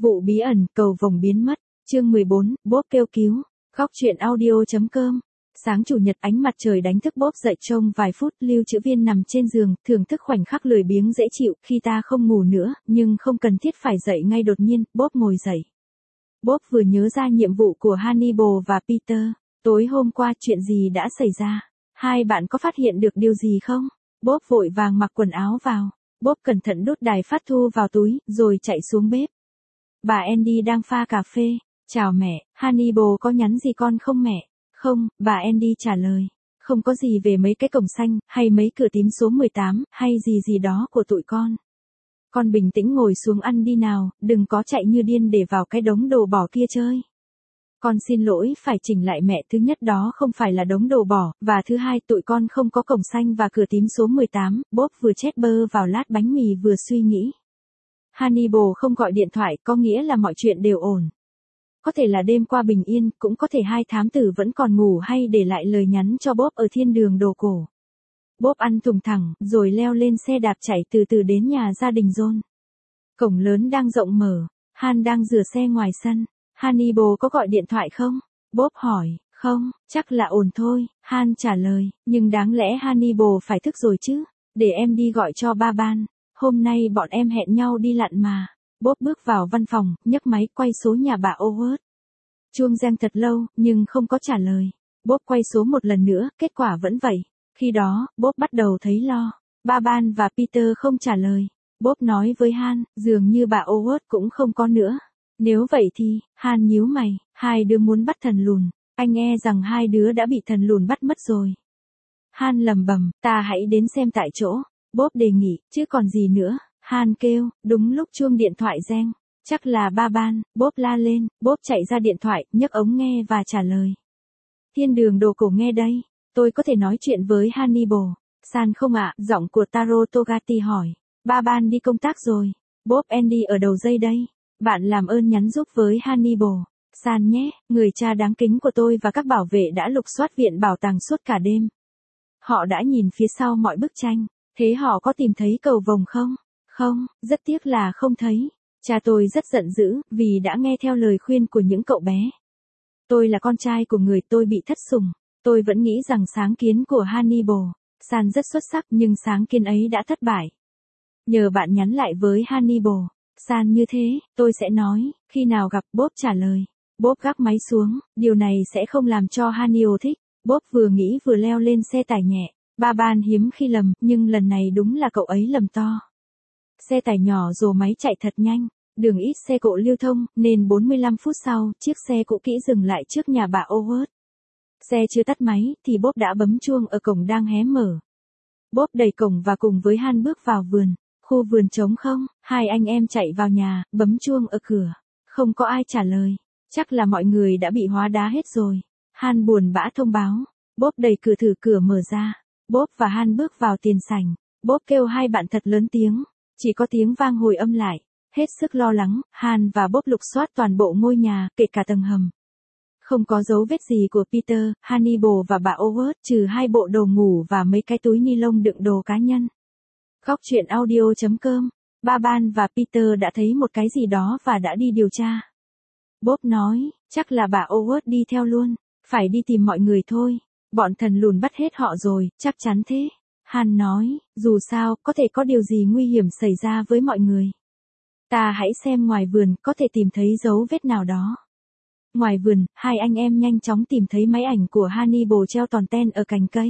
Vụ bí ẩn, cầu vồng biến mất. Chương 14, Bob kêu cứu. Góc truyện audio.com. Sáng chủ nhật ánh mặt trời đánh thức Bob dậy trông vài phút, Lưu Trữ Viên nằm trên giường, thưởng thức khoảnh khắc lười biếng dễ chịu, khi ta không ngủ nữa, nhưng không cần thiết phải dậy ngay đột nhiên, Bob ngồi dậy. Bob vừa nhớ ra nhiệm vụ của Hannibal và Peter. Tối hôm qua chuyện gì đã xảy ra? Hai bạn có phát hiện được điều gì không? Bob vội vàng mặc quần áo vào. Bob cẩn thận đút đài phát thu vào túi, rồi chạy xuống bếp. Bà Andy đang pha cà phê. Chào mẹ, Hannibal có nhắn gì con không mẹ? Không, bà Andy trả lời. Không có gì về mấy cái cổng xanh, hay mấy cửa tím số 18, hay gì đó của tụi con. Con bình tĩnh ngồi xuống ăn đi nào, đừng có chạy như điên để vào cái đống đồ bỏ kia chơi. Con xin lỗi, phải chỉnh lại mẹ, thứ nhất đó không phải là đống đồ bỏ, và thứ hai tụi con không có cổng xanh và cửa tím số 18, Bob vừa chét bơ vào lát bánh mì vừa suy nghĩ. Hannibal không gọi điện thoại, có nghĩa là mọi chuyện đều ổn. Có thể là đêm qua bình yên, cũng có thể hai thám tử vẫn còn ngủ hay để lại lời nhắn cho Bob ở thiên đường đồ cổ. Bob ăn thùng thẳng, rồi leo lên xe đạp chạy từ từ đến nhà gia đình John. Cổng lớn đang rộng mở, Han đang rửa xe ngoài sân. Hannibal có gọi điện thoại không? Bob hỏi. Không, chắc là ổn thôi, Han trả lời, nhưng đáng lẽ Hannibal phải thức rồi chứ, để em đi gọi cho ba ban, hôm nay bọn em hẹn nhau đi lặn mà. Bob bước vào văn phòng, nhấc máy quay số nhà bà Howard. Chuông reng thật lâu, nhưng không có trả lời. Bob quay số một lần nữa, kết quả vẫn vậy. Khi đó, Bob bắt đầu thấy lo. Ba Ban và Peter không trả lời. Bob nói với Han, dường như bà Howard cũng không có nữa. Nếu vậy thì, Han nhíu mày, hai đứa muốn bắt thần lùn. Anh e rằng hai đứa đã bị thần lùn bắt mất rồi. Han lầm bầm, ta hãy đến xem tại chỗ. Bob đề nghị, chứ còn gì nữa. Han kêu, đúng lúc chuông điện thoại reng. Chắc là ba Ban, Bob la lên, Bob chạy ra điện thoại, nhấc ống nghe và trả lời. Thiên đường đồ cổ nghe đây, tôi có thể nói chuyện với Hannibal. San không ạ? Giọng của Taro Togati hỏi. Ba Ban đi công tác rồi. Bob Andy ở đầu dây đây. Bạn làm ơn nhắn giúp với Hannibal. San nhé, người cha đáng kính của tôi và các bảo vệ đã lục soát viện bảo tàng suốt cả đêm. Họ đã nhìn phía sau mọi bức tranh, thế họ có tìm thấy cầu vồng không? Không, rất tiếc là không thấy. Cha tôi rất giận dữ, vì đã nghe theo lời khuyên của những cậu bé. Tôi là con trai của người tôi bị thất sủng. Tôi vẫn nghĩ rằng sáng kiến của Hannibal, San rất xuất sắc nhưng sáng kiến ấy đã thất bại. Nhờ bạn nhắn lại với Hannibal, San như thế, tôi sẽ nói, khi nào gặp. Bob trả lời. Bob gác máy xuống, điều này sẽ không làm cho Hannibal thích. Bob vừa nghĩ vừa leo lên xe tải nhẹ. Ba Ban hiếm khi lầm, nhưng lần này đúng là cậu ấy lầm to. Xe tải nhỏ rồ máy chạy thật nhanh, đường ít xe cộ lưu thông, nên 45 phút sau, chiếc xe cũ kỹ dừng lại trước nhà bà Howard. Xe chưa tắt máy, thì Bob đã bấm chuông ở cổng đang hé mở. Bob đẩy cổng và cùng với Han bước vào vườn. Khu vườn trống không, hai anh em chạy vào nhà, bấm chuông ở cửa. Không có ai trả lời, chắc là mọi người đã bị hóa đá hết rồi. Han buồn bã thông báo. Bob đẩy cửa thử cửa mở ra. Bob và Han bước vào tiền sảnh. Bob kêu hai bạn thật lớn tiếng. Chỉ có tiếng vang hồi âm lại. Hết sức lo lắng, Han và Bob lục soát toàn bộ ngôi nhà, kể cả tầng hầm. Không có dấu vết gì của Peter, Hannibal và bà Howard, trừ hai bộ đồ ngủ và mấy cái túi ni lông đựng đồ cá nhân. Góc truyện audio.com. Ba Ban và Peter đã thấy một cái gì đó và đã đi điều tra. Bob nói, chắc là bà Howard đi theo luôn. Phải đi tìm mọi người thôi. Bọn thần lùn bắt hết họ rồi, chắc chắn thế. Han nói, dù sao, có thể có điều gì nguy hiểm xảy ra với mọi người. Ta hãy xem ngoài vườn, có thể tìm thấy dấu vết nào đó. Ngoài vườn, hai anh em nhanh chóng tìm thấy máy ảnh của Hannibal treo tòn ten ở cành cây.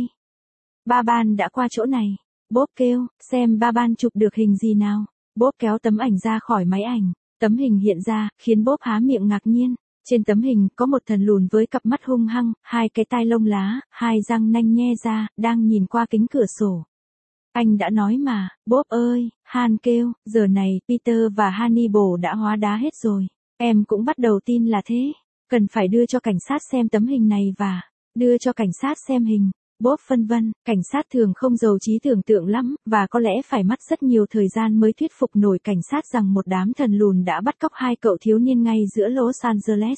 Ba Ban đã qua chỗ này. Bob kêu, xem ba Ban chụp được hình gì nào. Bob kéo tấm ảnh ra khỏi máy ảnh. Tấm hình hiện ra, khiến Bob há miệng ngạc nhiên. Trên tấm hình, có một thần lùn với cặp mắt hung hăng, hai cái tai lông lá, hai răng nanh nhe ra, đang nhìn qua kính cửa sổ. Anh đã nói mà, Bob ơi, Han kêu, giờ này, Peter và Hannibal đã hóa đá hết rồi. Em cũng bắt đầu tin là thế. Cần phải đưa cho cảnh sát xem tấm hình này và đưa cho cảnh sát xem hình. Bob phân vân, cảnh sát thường không giàu trí tưởng tượng lắm, và có lẽ phải mất rất nhiều thời gian mới thuyết phục nổi cảnh sát rằng một đám thần lùn đã bắt cóc hai cậu thiếu niên ngay giữa Los Angeles.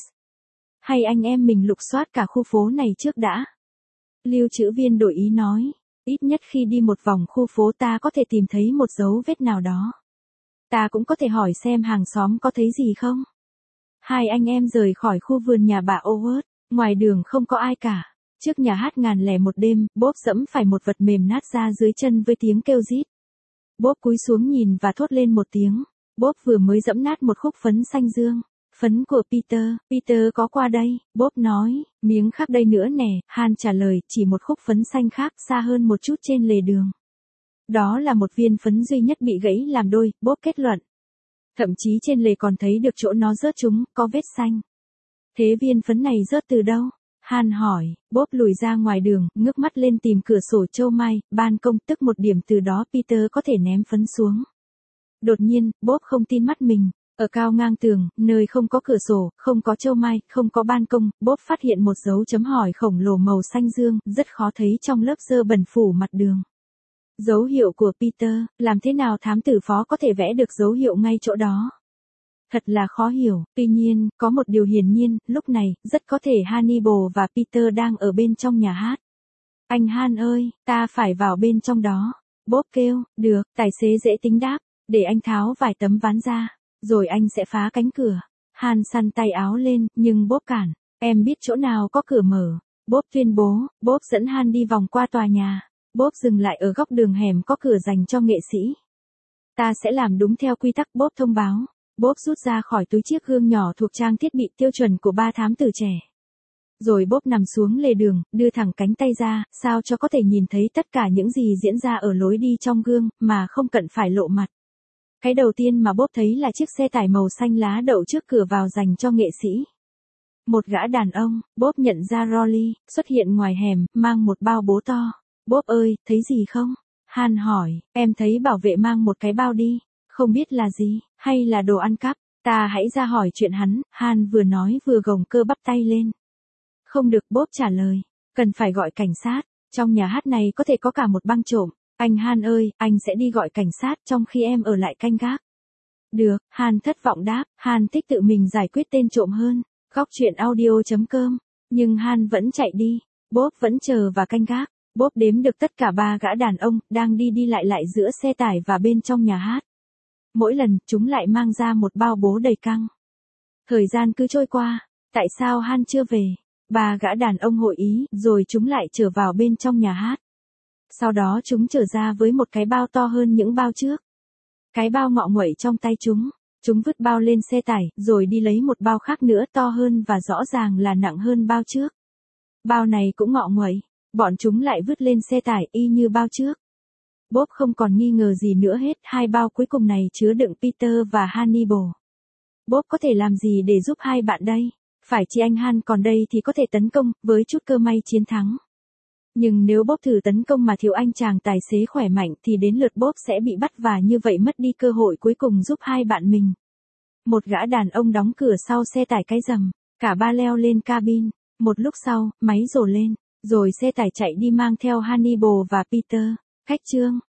Hay anh em mình lục soát cả khu phố này trước đã? Lưu Trữ Viên đổi ý nói, ít nhất khi đi một vòng khu phố ta có thể tìm thấy một dấu vết nào đó. ta cũng có thể hỏi xem hàng xóm có thấy gì không. Hai anh em rời khỏi khu vườn nhà bà Howard, ngoài đường không có ai cả. Trước nhà hát 1001 đêm, Bob dẫm phải một vật mềm nát ra dưới chân với tiếng kêu rít. Bob cúi xuống nhìn và thốt lên một tiếng. Bob vừa mới dẫm nát một khúc phấn xanh dương. Phấn của Peter, Peter có qua đây, Bob nói, miếng khác đây nữa nè, Han trả lời, chỉ một khúc phấn xanh khác xa hơn một chút trên lề đường. Đó là một viên phấn duy nhất bị gãy làm đôi, Bob kết luận. Thậm chí trên lề còn thấy được chỗ nó rớt chúng, có vết xanh. Thế viên phấn này rớt từ đâu? Han hỏi, Bob lùi ra ngoài đường, ngước mắt lên tìm cửa sổ châu mai, ban công, tức một điểm từ đó Peter có thể ném phấn xuống. Đột nhiên, Bob không tin mắt mình. Ở cao ngang tường, nơi không có cửa sổ, không có châu mai, không có ban công, Bob phát hiện một dấu chấm hỏi khổng lồ màu xanh dương, rất khó thấy trong lớp dơ bẩn phủ mặt đường. Dấu hiệu của Peter, làm thế nào thám tử phó có thể vẽ được dấu hiệu ngay chỗ đó? Thật là khó hiểu, tuy nhiên, có một điều hiển nhiên, lúc này, rất có thể Hannibal và Peter đang ở bên trong nhà hát. Anh Han ơi, ta phải vào bên trong đó. Bob kêu, được, tài xế dễ tính đáp, để anh tháo vài tấm ván ra, rồi anh sẽ phá cánh cửa. Han săn tay áo lên, nhưng Bob cản, em biết chỗ nào có cửa mở. Bob tuyên bố, Bob dẫn Han đi vòng qua tòa nhà. Bob dừng lại ở góc đường hẻm có cửa dành cho nghệ sĩ. Ta sẽ làm đúng theo quy tắc, Bob thông báo. Bob rút ra khỏi túi chiếc gương nhỏ thuộc trang thiết bị tiêu chuẩn của ba thám tử trẻ. Rồi Bob nằm xuống lề đường, đưa thẳng cánh tay ra, sao cho có thể nhìn thấy tất cả những gì diễn ra ở lối đi trong gương, mà không cần phải lộ mặt. Cái đầu tiên mà Bob thấy là chiếc xe tải màu xanh lá đậu trước cửa vào dành cho nghệ sĩ. Một gã đàn ông, Bob nhận ra Rolly, xuất hiện ngoài hẻm, mang một bao bố to. Bob ơi, thấy gì không? Han hỏi, em thấy bảo vệ mang một cái bao đi, không biết là gì, hay là đồ ăn cắp, ta hãy ra hỏi chuyện hắn, Han vừa nói vừa gồng cơ bắp tay lên. Không được, Bob trả lời, cần phải gọi cảnh sát, trong nhà hát này có thể có cả một băng trộm, anh Han ơi, anh sẽ đi gọi cảnh sát trong khi em ở lại canh gác. Được, Han thất vọng đáp, Han thích tự mình giải quyết tên trộm hơn, góc chuyện audio.com, nhưng Han vẫn chạy đi, Bob vẫn chờ và canh gác. Bob đếm được tất cả ba gã đàn ông, đang đi lại giữa xe tải và bên trong nhà hát. Mỗi lần, chúng lại mang ra một bao bố đầy căng. Thời gian cứ trôi qua, tại sao Han chưa về? Ba gã đàn ông hội ý, rồi chúng lại trở vào bên trong nhà hát. Sau đó chúng trở ra với một cái bao to hơn những bao trước. Cái bao ngọ nguậy trong tay chúng vứt bao lên xe tải, rồi đi lấy một bao khác nữa to hơn và rõ ràng là nặng hơn bao trước. Bao này cũng ngọ nguậy. Bọn chúng lại vứt lên xe tải y như bao trước. Bob không còn nghi ngờ gì nữa hết, hai bao cuối cùng này chứa đựng Peter và Hannibal. Bob có thể làm gì để giúp hai bạn đây? Phải chi anh Han còn đây thì có thể tấn công, với chút cơ may chiến thắng. Nhưng nếu Bob thử tấn công mà thiếu anh chàng tài xế khỏe mạnh thì đến lượt Bob sẽ bị bắt và như vậy mất đi cơ hội cuối cùng giúp hai bạn mình. Một gã đàn ông đóng cửa sau xe tải cái rầm, cả ba leo lên cabin. Một lúc sau, máy rồ lên. Rồi xe tải chạy đi mang theo Hannibal và Peter. Khách chương.